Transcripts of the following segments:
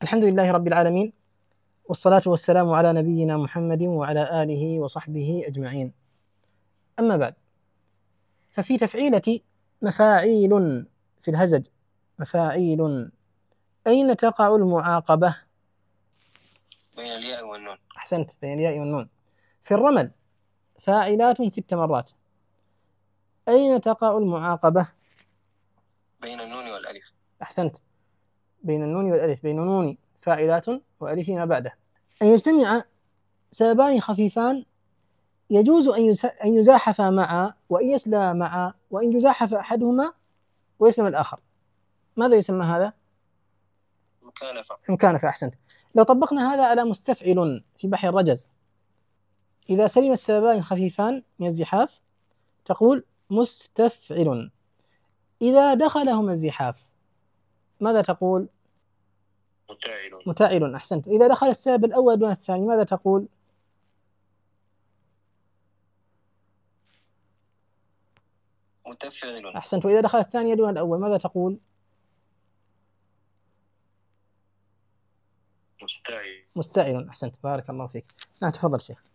الحمد لله رب العالمين، والصلاة والسلام على نبينا محمد وعلى آله وصحبه أجمعين. أما بعد، ففي تفعيلة مفاعيل في الهزج مفاعيل، أين تقع المعاقبة؟ بين الياء والنون. أحسنت، بين الياء والنون. في الرمل فاعلات 6 مرات، أين تقع المعاقبة؟ بين النون والألف. أحسنت، بين النون والألف، بين نون فاعلات وألف ما بعده. أن يجتمع سببان خفيفان يجوز أن يزاحفا معا وإن يسلما معا، وإن يزاحف أحدهما ويسلم الآخر. ماذا يسمى هذا؟ مكانفة. أحسنت. لو طبقنا هذا على مستفعل في بحر الرجز، إذا سلم السببان الخفيفان من الزحاف تقول مستفعل. إذا دخلهما الزحاف ماذا تقول؟ متاعل. أحسنت. إذا دخل السبب الأول دون الثاني ماذا تقول؟ متفعل. أحسنت. وإذا دخل الثاني دون الأول ماذا تقول؟ مستعل. أحسنت، بارك الله فيك. نعم، تفضل شيخ.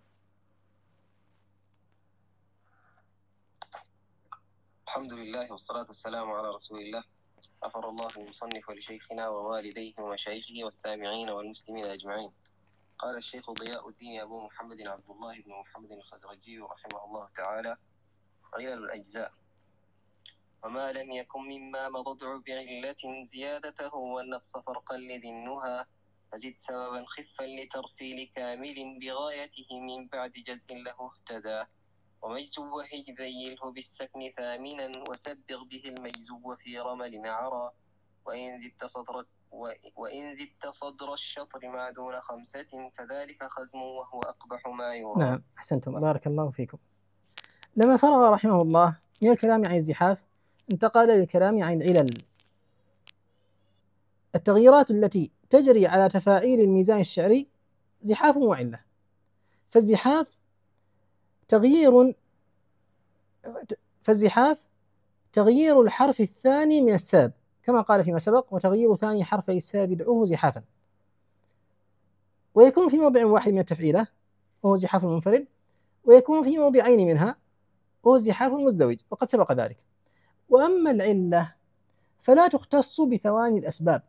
الحمد لله والصلاة والسلام على رسول الله. غفر الله المصنف ولشيخنا ووالديه ومشايخه والسامعين والمسلمين أجمعين. قال الشيخ ضياء الدين أبو محمد عبد الله بن محمد الخزرجي رحمه الله تعالى: علل الأجزاء: وما لم يكن مما مضجع بعلة زيادته والنقص فرقا لذي النهى، فزد سببا خفا لترفيل كامل بغايته من بعد جزء له اهتدى، ومجزو ذيله بالسكن ثامنا وسبغ به المجزو في رمل عرى، وإن زدت صدر الشطر ما دون 5 فذلك خزم وهو أقبح ما يرى. نعم، أحسنتم، بارك الله فيكم. لما فرغ رحمه الله من الكلام عن الزحاف انتقل للكلام عن العلل، التغييرات التي تجري على تفاعيل الميزان الشعري زحاف وعلة. فالزحاف تغيير الحرف الثاني من السبب، كما قال فيما سبق: وتغيير ثاني حرفي السبب دعوه زحافا. ويكون في موضع واحد من التفعيلة وهو زحاف منفرد، ويكون في موضعين منها وهو زحاف مزدوج، وقد سبق ذلك. وأما العلة فلا تختص بثواني الأسباب،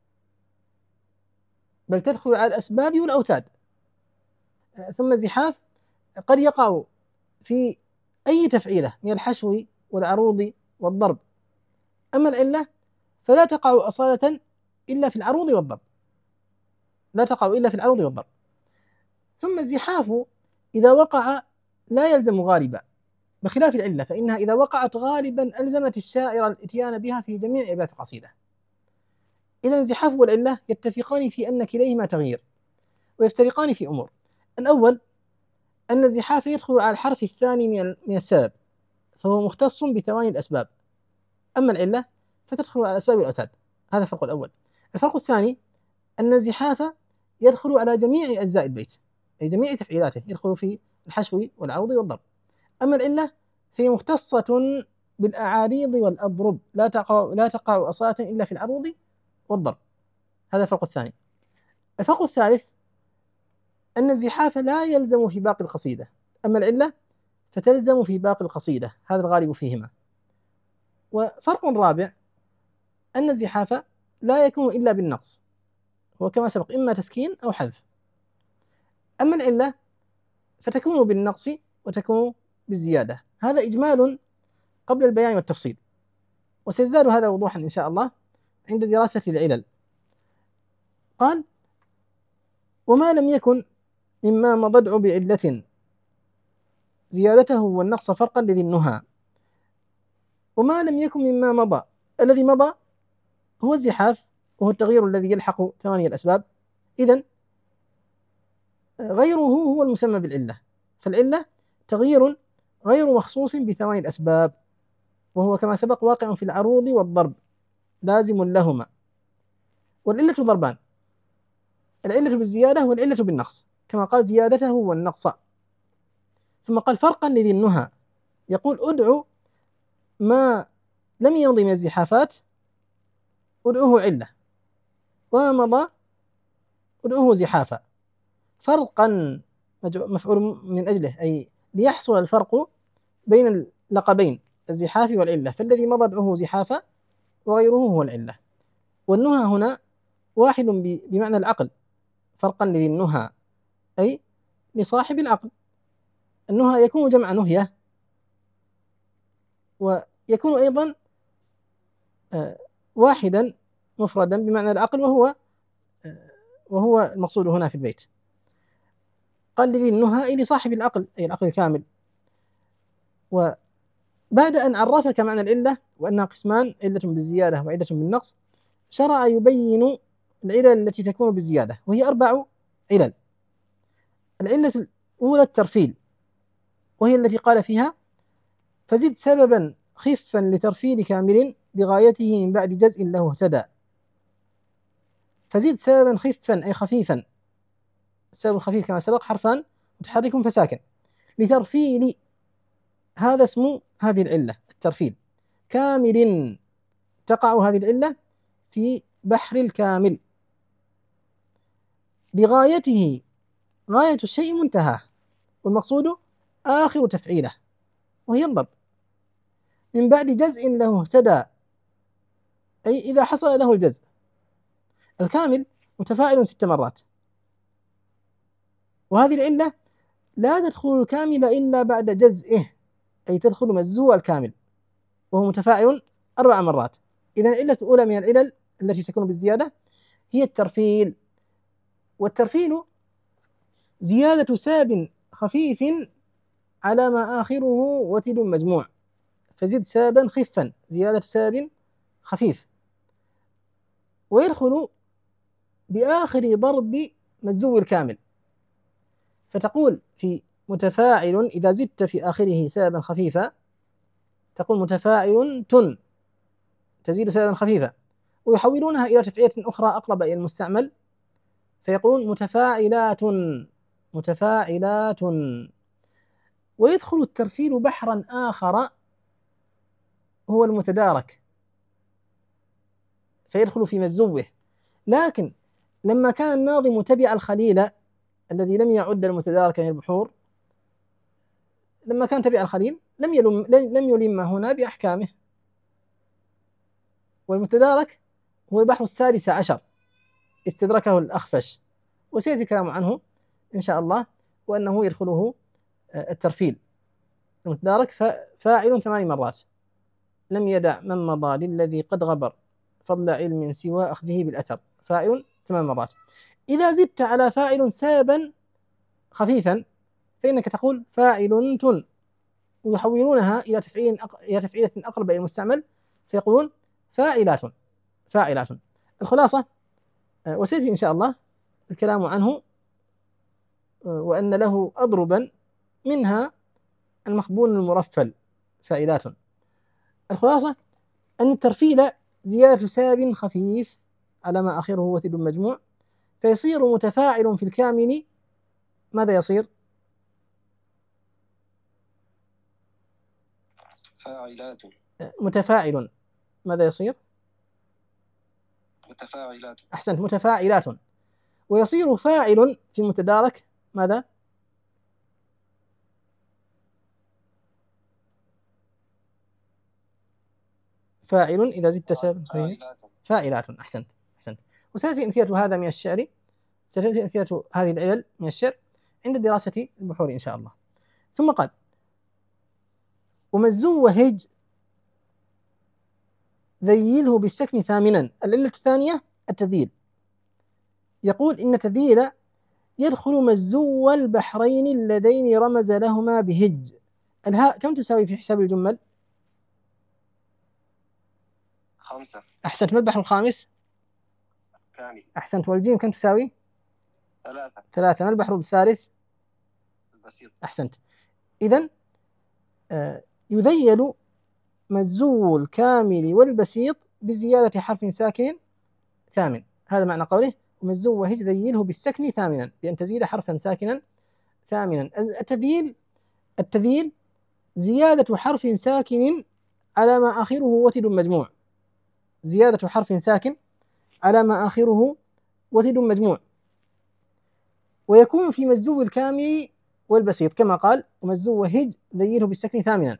بل تدخل على الأسباب والأوتاد. ثم الزحاف قد يقع في أي تفعيلة من الحشو والعروض والضرب. أما العلة فلا تقع أصالة إلا في العروض والضرب، لا تقع إلا في العروض والضرب. ثم الزحاف إذا وقع لا يلزم غالبا، بخلاف العلة فإنها إذا وقعت غالبا ألزمت الشاعر الإتيان بها في جميع أبيات القصيدة. إذا الزحاف والعلة يتفقان في أن كليهما تغيير، ويفترقان في أمور. الأول أن الزحاف يدخل على الحرف الثاني من السبب، فهو مختص بثواني الأسباب. أما العلة فتدخل على الأسباب والأوتاد. هذا الفرق الأول. الفرق الثاني أن الزحاف يدخل على جميع أجزاء البيت، أي جميع تفعيلاته، يدخل في الحشو والعروض والضرب. أما العلة فهي مختصة بالأعاريض والأضرب، لا تقع أصالة إلا في العروض والضرب. هذا الفرق الثاني. الفرق الثالث أن الزحاف لا يلزم في باقي القصيدة، أما العلة فتلزم في باقي القصيدة، هذا الغالب فيهما. وفرق رابع أن الزحاف لا يكون إلا بالنقص، هو كما سبق إما تسكين أو حذف. أما العلة فتكون بالنقص وتكون بالزيادة. هذا إجمال قبل البيان والتفصيل، وسيزداد هذا وضوحا إن شاء الله عند دراسة العلل. قال: وما لم يكن مما مضجع بعلة زيادته والنقص فرقا لذي النهى. وما لم يكن مما مضى، الذي مضى هو الزحاف، وهو التغيير الذي يلحق ثواني الأسباب. إذن غيره هو المسمى بالعلة، فالعلة تغيير غير مخصوص بثواني الأسباب، وهو كما سبق واقع في العروض والضرب لازم لهما. والعلة ضربان: العلة بالزيادة والعلة بالنقص، كما قال: زيادته والنقص. ثم قال: فرقا لذي النهى، يقول: ادعو ما لم يمضي من الزحافات ادعوه علة، وما مضى ادعوه زحافا، فرقا مفعول من أجله، أي ليحصل الفرق بين اللقبين الزحاف والعلة، فالذي مضى ادعوه زحافا وغيره هو العلة. والنهى هنا واحد بمعنى العقل، فرقا لذي النهى أي لصاحب العقل. النهى يكون جمع نهية، ويكون أيضا واحدا مفردا بمعنى العقل، وهو المقصود هنا في البيت. قال لذي النهى أي لصاحب العقل، أي العقل الكامل. وبعد أن عرفك معنى العلة وأنها قسمان، علة بالزيادة وعلة بالنقص، شرع يبين العلل التي تكون بالزيادة، وهي 4 علل. العلة الأولى الترفيل، وهي التي قال فيها: فزد سببا خفا لترفيل كامل بغايته من بعد جزء له اهتدى. فزد سببا خفا أي خفيفا، السبب الخفيف كما سبق حرفان متحرك فساكن، لترفيل، هذا اسم هذه العلة الترفيل. كامل، تقع هذه العلة في بحر الكامل. بغايته، غاية الشيء منتهاه، والمقصود آخر تفعيله، وهي الضرب. من بعد جزء له اهتدى، أي إذا حصل له الجزء. الكامل متفاعل 6 مرات، وهذه العلة لا تدخل الكامل إلا بعد جزئه، أي تدخل مجزوع الكامل وهو متفاعل 4 مرات. إذا العلة الأولى من العلل التي تكون بالزيادة هي الترفيل. والترفيل زيادة ساب خفيف على ما آخره وتد مجموع. فزد سابا خفا، زيادة ساب خفيف، ويدخل بآخر ضرب مجزو الكامل. فتقول في متفاعل إذا زدت في آخره سابا خفيفا، تقول متفاعل تن، تزيد سابا خفيفا، ويحولونها إلى تفعيلة أخرى أقرب إلى المستعمل، فيقولون متفاعلات، متفاعلات. ويدخل الترفيل بحرا آخر هو المتدارك، فيدخل في مجزوه. لكن لما كان الناظم تبع الخليل الذي لم يعد المتدارك من البحور، لما كان تبع الخليل لم يلم هنا بأحكامه. والمتدارك هو البحر 16 استدركه الأخفش، وسيأتي الكلام عنه إن شاء الله، وأنه يدخله الترفيل. المتدارك فاعل 8 مرات، لم يدع من مضى للذي قد غبر فضل علم سوى أخذه بالأثر، فاعل 8 مرات. إذا زدت على فاعل سابا خفيفا فإنك تقول فاعل تن، ويحولونها إلى تفعيلة أقرب إلى المستعمل، فيقولون فاعلات، فاعلات. الخلاصة، وسيأتي إن شاء الله الكلام عنه، وأن له أضربا منها المخبون المرفل فاعلات. الخلاصة أن الترفيل زيادة ساب خفيف على ما آخره وتد مجموع، فيصير متفاعل في الكامل. ماذا يصير؟ فاعلات. متفاعل، ماذا يصير؟ متفاعلات. أحسنت، متفاعلات. ويصير فاعل في متدارك ماذا؟ فاعل إذا زدت سابا فاعلات. أحسنت، أحسنت. وسيأتي أمثلة هذا من الشعر، ستأتي أمثلة هذه العلل من الشعر عند دراسة البحور إن شاء الله. ثم قال: ومجزو وهج ذيله بالسكن ثامنا. العلة الثانية التذييل. يقول إن تذييل يدخل مجزو البحرين اللذين رمز لهما بهج. الهاء كم تساوي في حساب الجمل؟ 5. أحسنت. ما البحر الخامس؟ كامل. أحسنت. والجيم كم تساوي؟ 3. ما البحر الثالث؟ البسيط. أحسنت. إذن يذيل مجزو الكامل والبسيط بزيادة حرف ساكن ثامن. هذا معنى قوله ومجزو وهج ذيله بالسكن ثامنا، بأن تزيد حرفا ساكنا ثامنا. التذييل زيادة حرف ساكن على ما آخره وتد مجموع، زيادة حرف ساكن على ما آخره وتد مجموع. ويكون في مزو الكامل والبسيط كما قال ومزو هج ذيله بالسكن ثامنا،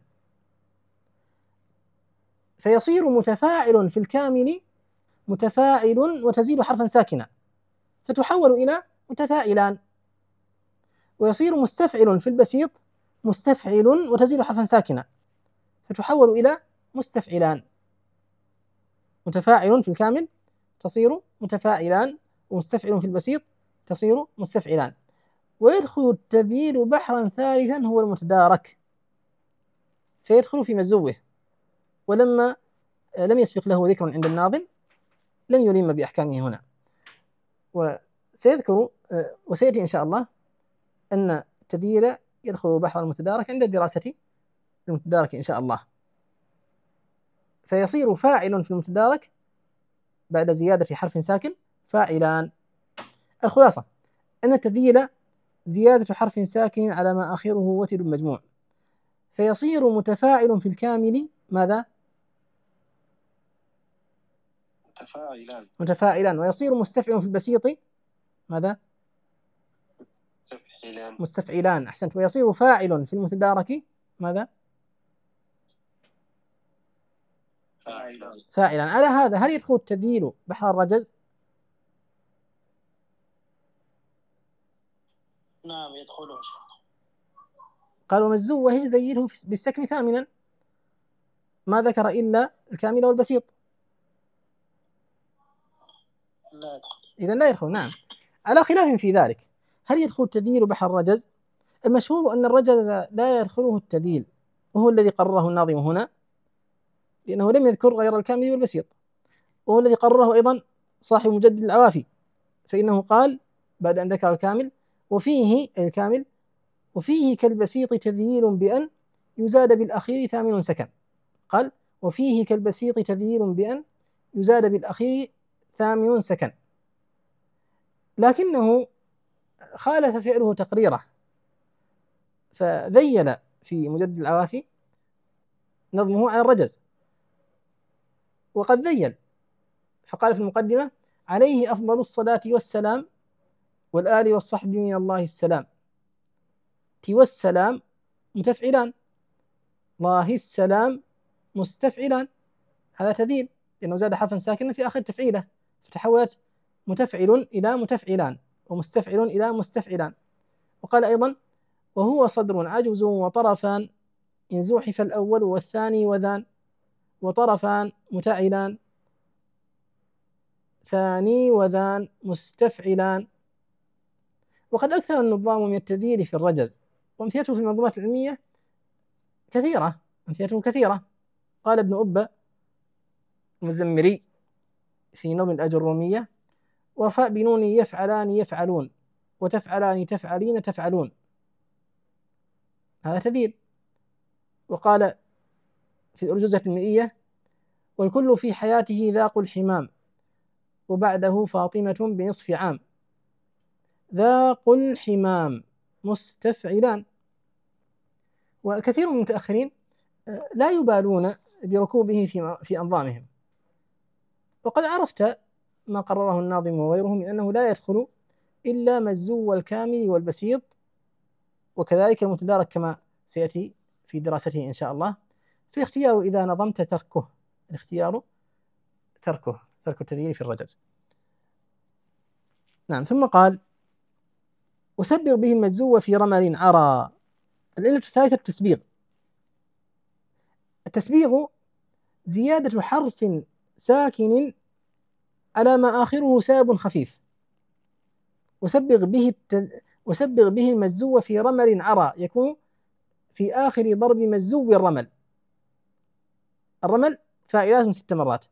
فيصير متفاعل في الكامل متفاعل وتزيد حرفا ساكنا فتحول إلى متفاعلان، ويصير مستفعل في البسيط مستفعل وتزيد حرفا ساكنا فتحول إلى مستفعلان. متفاعل في الكامل تصير متفاعلان، ومستفعل في البسيط تصير مستفعلان. ويدخل التذييل بحرا ثالثا هو المتدارك، فيدخل في مزوه، ولما لم يسبق له ذكر عند الناظم لم يلم بأحكامه هنا. وسيأتي إن شاء الله أن التذييل يدخل بحر المتدارك عند دراسة المتدارك إن شاء الله، فيصير فاعل في المتدارك بعد زيادة حرف ساكن فاعلان. الخلاصة أن التذييل زيادة حرف ساكن على ما آخره وتر مجموع، فيصير متفاعل في الكامل ماذا؟ متفاعلان. ويصير مستفعل في البسيط ماذا؟ مستفعلان. أحسنت. ويصير فاعل في المتدارك ماذا؟ فاعلا. على هذا هل يدخل التذييل بحر الرجز؟ نعم يدخله إن شاء الله. قالوا مزو وهج ذيله بالسكن ثامنا، ما ذكر إلا الكامل والبسيط. لا يدخل. إذن لا يدخل. نعم، على خلاف في ذلك. هل يدخل التذييل بحر الرجز؟ المشهور أن الرجز لا يدخله التذييل، وهو الذي قرره الناظم هنا، لأنه لم يذكر غير الكامل والبسيط، وهو الذي قرره أيضا صاحب مجدد العوافي، فإنه قال بعد أن ذكر الكامل وفيه الكامل وفيه كالبسيط تذييل بأن يزاد بالأخير ثامن سكن. قال وفيه كالبسيط تذييل بأن يزاد بالأخير ثامن سكن، لكنه خالف فعله تقريره، فذيل في مجدد العوافي نظمه على الرجز، وقد ذيل فقال في المقدمة عليه أفضل الصلاة والسلام والآل والصحب من الله السلام. والسلام متفعلان، الله السلام مستفعلان، هذا تذيل لأنه زاد حرفا ساكنا في آخر تفعيله فتحولت متفعل إلى متفعلان ومستفعل إلى مستفعلان. وقال أيضا وهو صدر عجز وطرفان إن زوحف الأول والثاني وذان، وطرفان متعلان ثاني وذان مستفعلان. وقد أكثر النظام من التذييل في الرجز، وأمثلته في المنظومات العلمية كثيرة، أمثلته كثيرة. قال ابن أبا المزمري في نظم الأجرومية وفاء بنون يفعلان يفعلون وتفعلان تفعلين تفعلون، هذا تذييل. وقال في الأرجوزة المئية والكل في حياته ذاق الحمام وبعده فاطمة بنصف عام، ذاق الحمام مستفعلان. وكثير من المتأخرين لا يبالون بركوبه في أنظامهم، وقد عرفت ما قرره الناظم وغيره من أنه لا يدخل إلا مزو الكامل والبسيط، وكذلك المتدارك كما سيأتي في دراسته إن شاء الله. فالاختيار إذا نظمت تركه، الاختيار ترك التذييل في الرجز. نعم. ثم قال أسبغ به المجزو في رمل عرى. العلة الثالثة التسبيغ. التسبيغ زيادة حرف ساكن على ما آخره ساب خفيف. أسبغ به المجزو في رمل عرى يكون في آخر ضرب مجزو الرمل. الرمل فاعلات 6 مرات.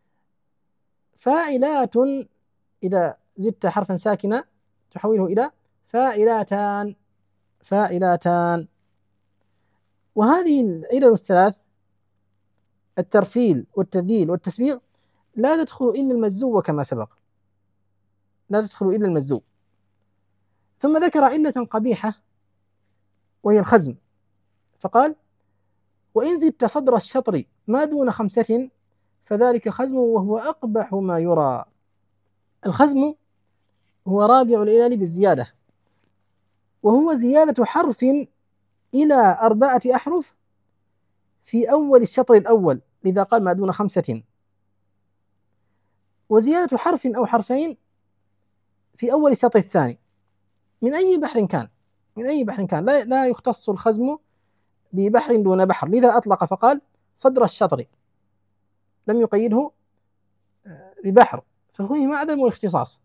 فاعلات إذا زدت حرفا ساكنا تحوله إلى فاعلاتان فاعلاتان. وهذه العلل الثلاث الترفيل والتذييل والتسبيغ لا تدخل إلا المجزو كما سبق، لا تدخل إلا المجزو. ثم ذكر علة قبيحة وهي الخزم، فقال وإن زدت صدر الشطر ما دون 5 فذلك خزم وهو أقبح ما يرى. الخزم هو رابع العلل بالزيادة، وهو زيادة حرف إلى 4 أحرف في أول الشطر الأول، لذا قال ما دون 5. وزيادة حرف أو حرفين في أول الشطر الثاني من أي بحر كان، من أي بحر كان، لا يختص الخزم ببحر دون بحر، لذا أطلق فقال صدر الشطر، لم يقيده ببحر، ففهم عدم الاختصاص.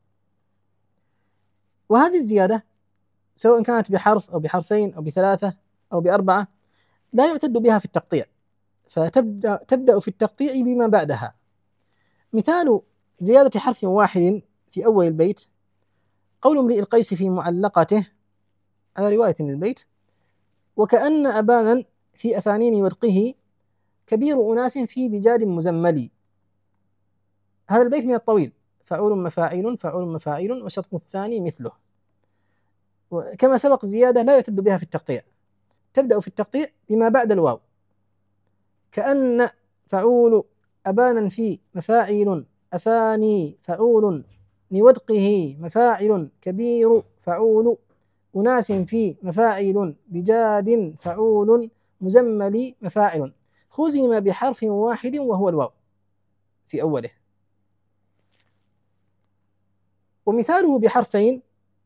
وهذه الزيادة سواء كانت بحرف أو بحرفين أو ب3 أو ب4 لا يعتد بها في التقطيع، فتبدأ في التقطيع بما بعدها. مثال زيادة حرف واحد في أول البيت قول امرئ القيس في معلقته على رواية للبيت: وكأن أبانا في أثانين ودقه كبير أناس في بجاد مزمل. هذا البيت من الطويل، فعول مفاعيل فعول مفاعيل وشطر الثاني مثله. وكما سبق زيادة لا يعتد بها في التقطيع، تبدأ في التقطيع بما بعد الواو. كأن فعول أبانا في مفاعيل أفاني فعول لودقه مفاعل كبير فعول أناس في مفاعل بجاد فعول مزمل مفاعل. خزم بحرف واحد وهو الواو في أوله. ومثاله بحرفين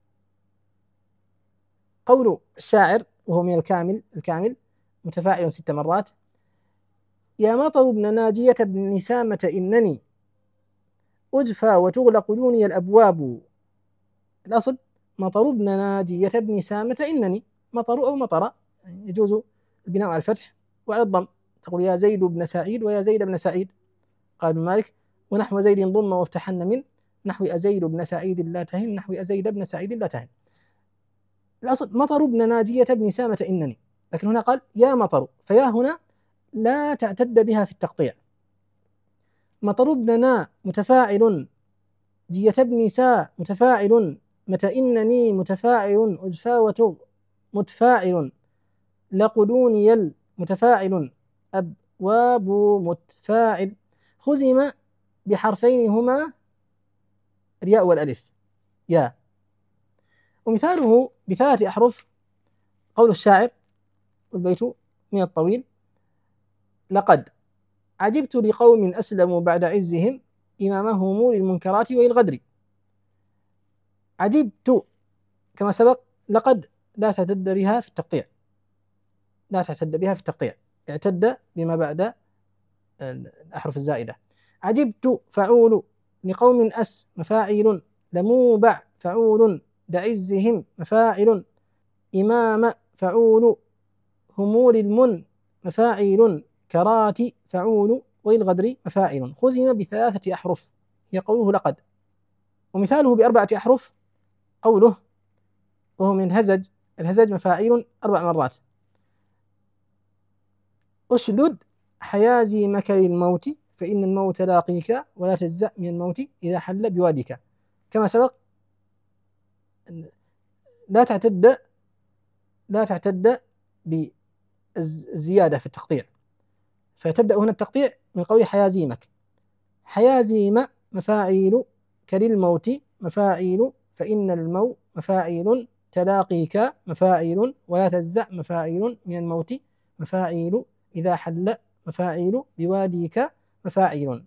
قول الشاعر وهو من الكامل متفاعل 6 مرات: يا مطر ابن ناجية بن نسامة إنني أجفى وتغلق دوني الأبواب. الأصل مطر ابن ناجية بن نسامة إنني، مطر أو مطر يجوز البناء على الفتح وعلى الضم، تقول يا زيد بن سعيد ويا زيد بن سعيد. قال ابن مالك: ونحو زيد ضم وافتحن من نحو أزيد بن سعيد لا تهن نحو أزيد بن سعيد لا تهن. الأصل مطر ابن ناجية بن نسامة إنني، لكن هنا قال يا مطر، فيا هنا لا تعتد بها في التقطيع. مطر ابن متفاعل جية ابن سا متفاعل متى إنني متفاعل أجفاوة متفاعل لقدوني المتفاعل أبواب متفاعل. خزم بحرفين هما الياء والألف يا. ومثاله ب3 أحرف قول الشاعر والبيت من الطويل: لقد عجبت لقوم أسلموا بعد عزهم إمامهم للمنكرات والغدر. عجبت كما سبق، لقد لا تعتد بها في التقطيع، لا تعتد بها في التقطيع، اعتد بما بعد الأحرف الزائدة. عجبت فعول لقوم أس مفاعل لموبع فعول لعزهم مفاعل إمام فعول همور المن مفاعل كرات فعول والغدر مفاعل. خزم ب3 أحرف هي قوله لقد. ومثاله ب4 أحرف قوله وهو من الهزج مفاعيل 4 مرات: أشدد حيازي مكر الموت فإن الموت لاقيك ولا تجزأ من الموت إذا حل بوادك. كما سبق لا تعتد بالزيادة في التقطيع، فتبدأ هنا التقطيع من قول حيازيمك. حيازيم مفاعيل كللموت مفاعيل فإن الموت مفاعيل تلاقيك مفاعيل ولا تجزأ مفاعيل من الموت مفاعيل إذا حل مفاعيل بواديك مفاعيل.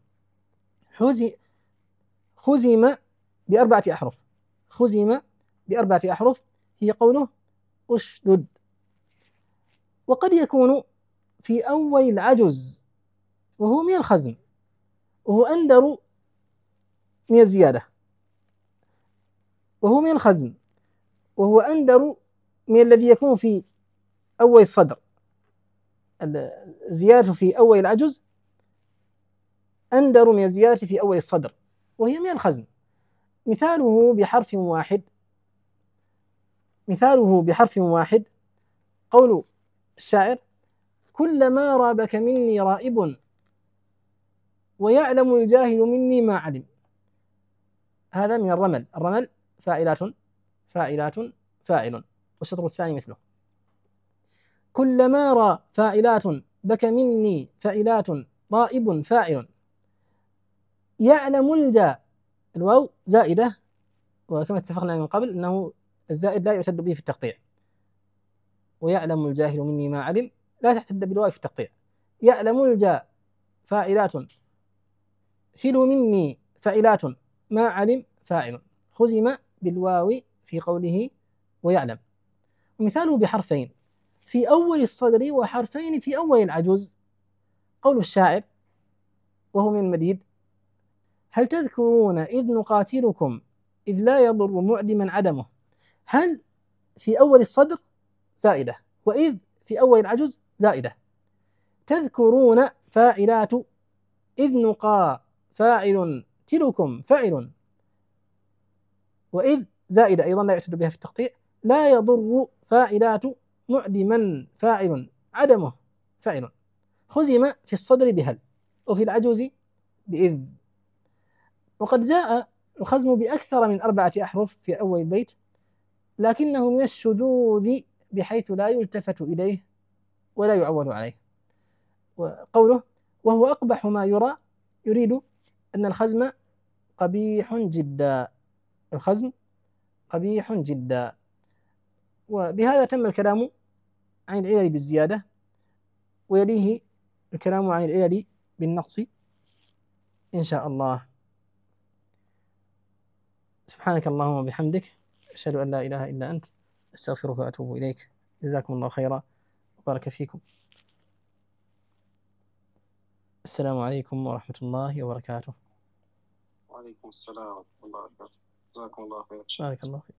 خزم ب4 أحرف. خزم ب4 أحرف هي قوله أشدد. وقد يكون في أول العجز وهو من الخزم، وهو أندر من الزيادة، وهو من الخزم وهو أندر من الذي يكون في أول الصدر. الزيادة في أول العجز أندر من الزيادة في أول الصدر وهي من الخزم. مثاله بحرف واحد قول الشاعر: كلما رابك مني رائب ويعلم الجاهل مني ما علم. هذا من الرمل فاعلات فاعل والشطر الثاني مثله. كلما را فاعلات بك مني فاعلات رائب فاعل. يعلم الجا الواو زائدة، وكما اتفقنا من قبل أنه الزائد لا يعتد به في التقطيع. ويعلم الجاهل مني ما علم لا تحتد بالواو في التقطيع. يعلم الجاء فاعلات، فل مني فاعلات، ما علم فاعل، خزم بالواو في قوله ويعلم. ومثاله بحرفين في أول الصدر وحرفين في أول العجوز. قول الشاعر وهو من المديد: هل تذكرون إذ نقاتلكم إذ لا يضر معدما عدمه. هل في أول الصدر زائدة، وإذ في أول العجز زائدة. تذكرون فاعلات، إذ نقا فاعل، تلكم فاعل، وإذ زائدة أيضا لا يعتد بها في التقطيع. لا يضر فاعلات، معدما فاعل، عدمه فاعل. خزم في الصدر بهل، وفي العجوز بإذ. وقد جاء الخزم بأكثر من 4 أحرف في أول البيت، لكنه من الشذوذ بحيث لا يلتفت إليه ولا يعول عليه. وقوله وهو أقبح ما يرى يريد أن الخزم قبيح جدا، الخزم قبيح جدا. وبهذا تم الكلام عن العلل بالزيادة، ويليه الكلام عن العلل بالنقص إن شاء الله. سبحانك اللهم وبحمدك، أشهد أن لا إله إلا أنت، أستغفرك وأتوب إليك. جزاكم الله خيرا وبارك فيكم. السلام عليكم ورحمة الله وبركاته. وعليكم السلام ورحمة الله وبركاته. جزاكم الله خير. بارك الله فيك.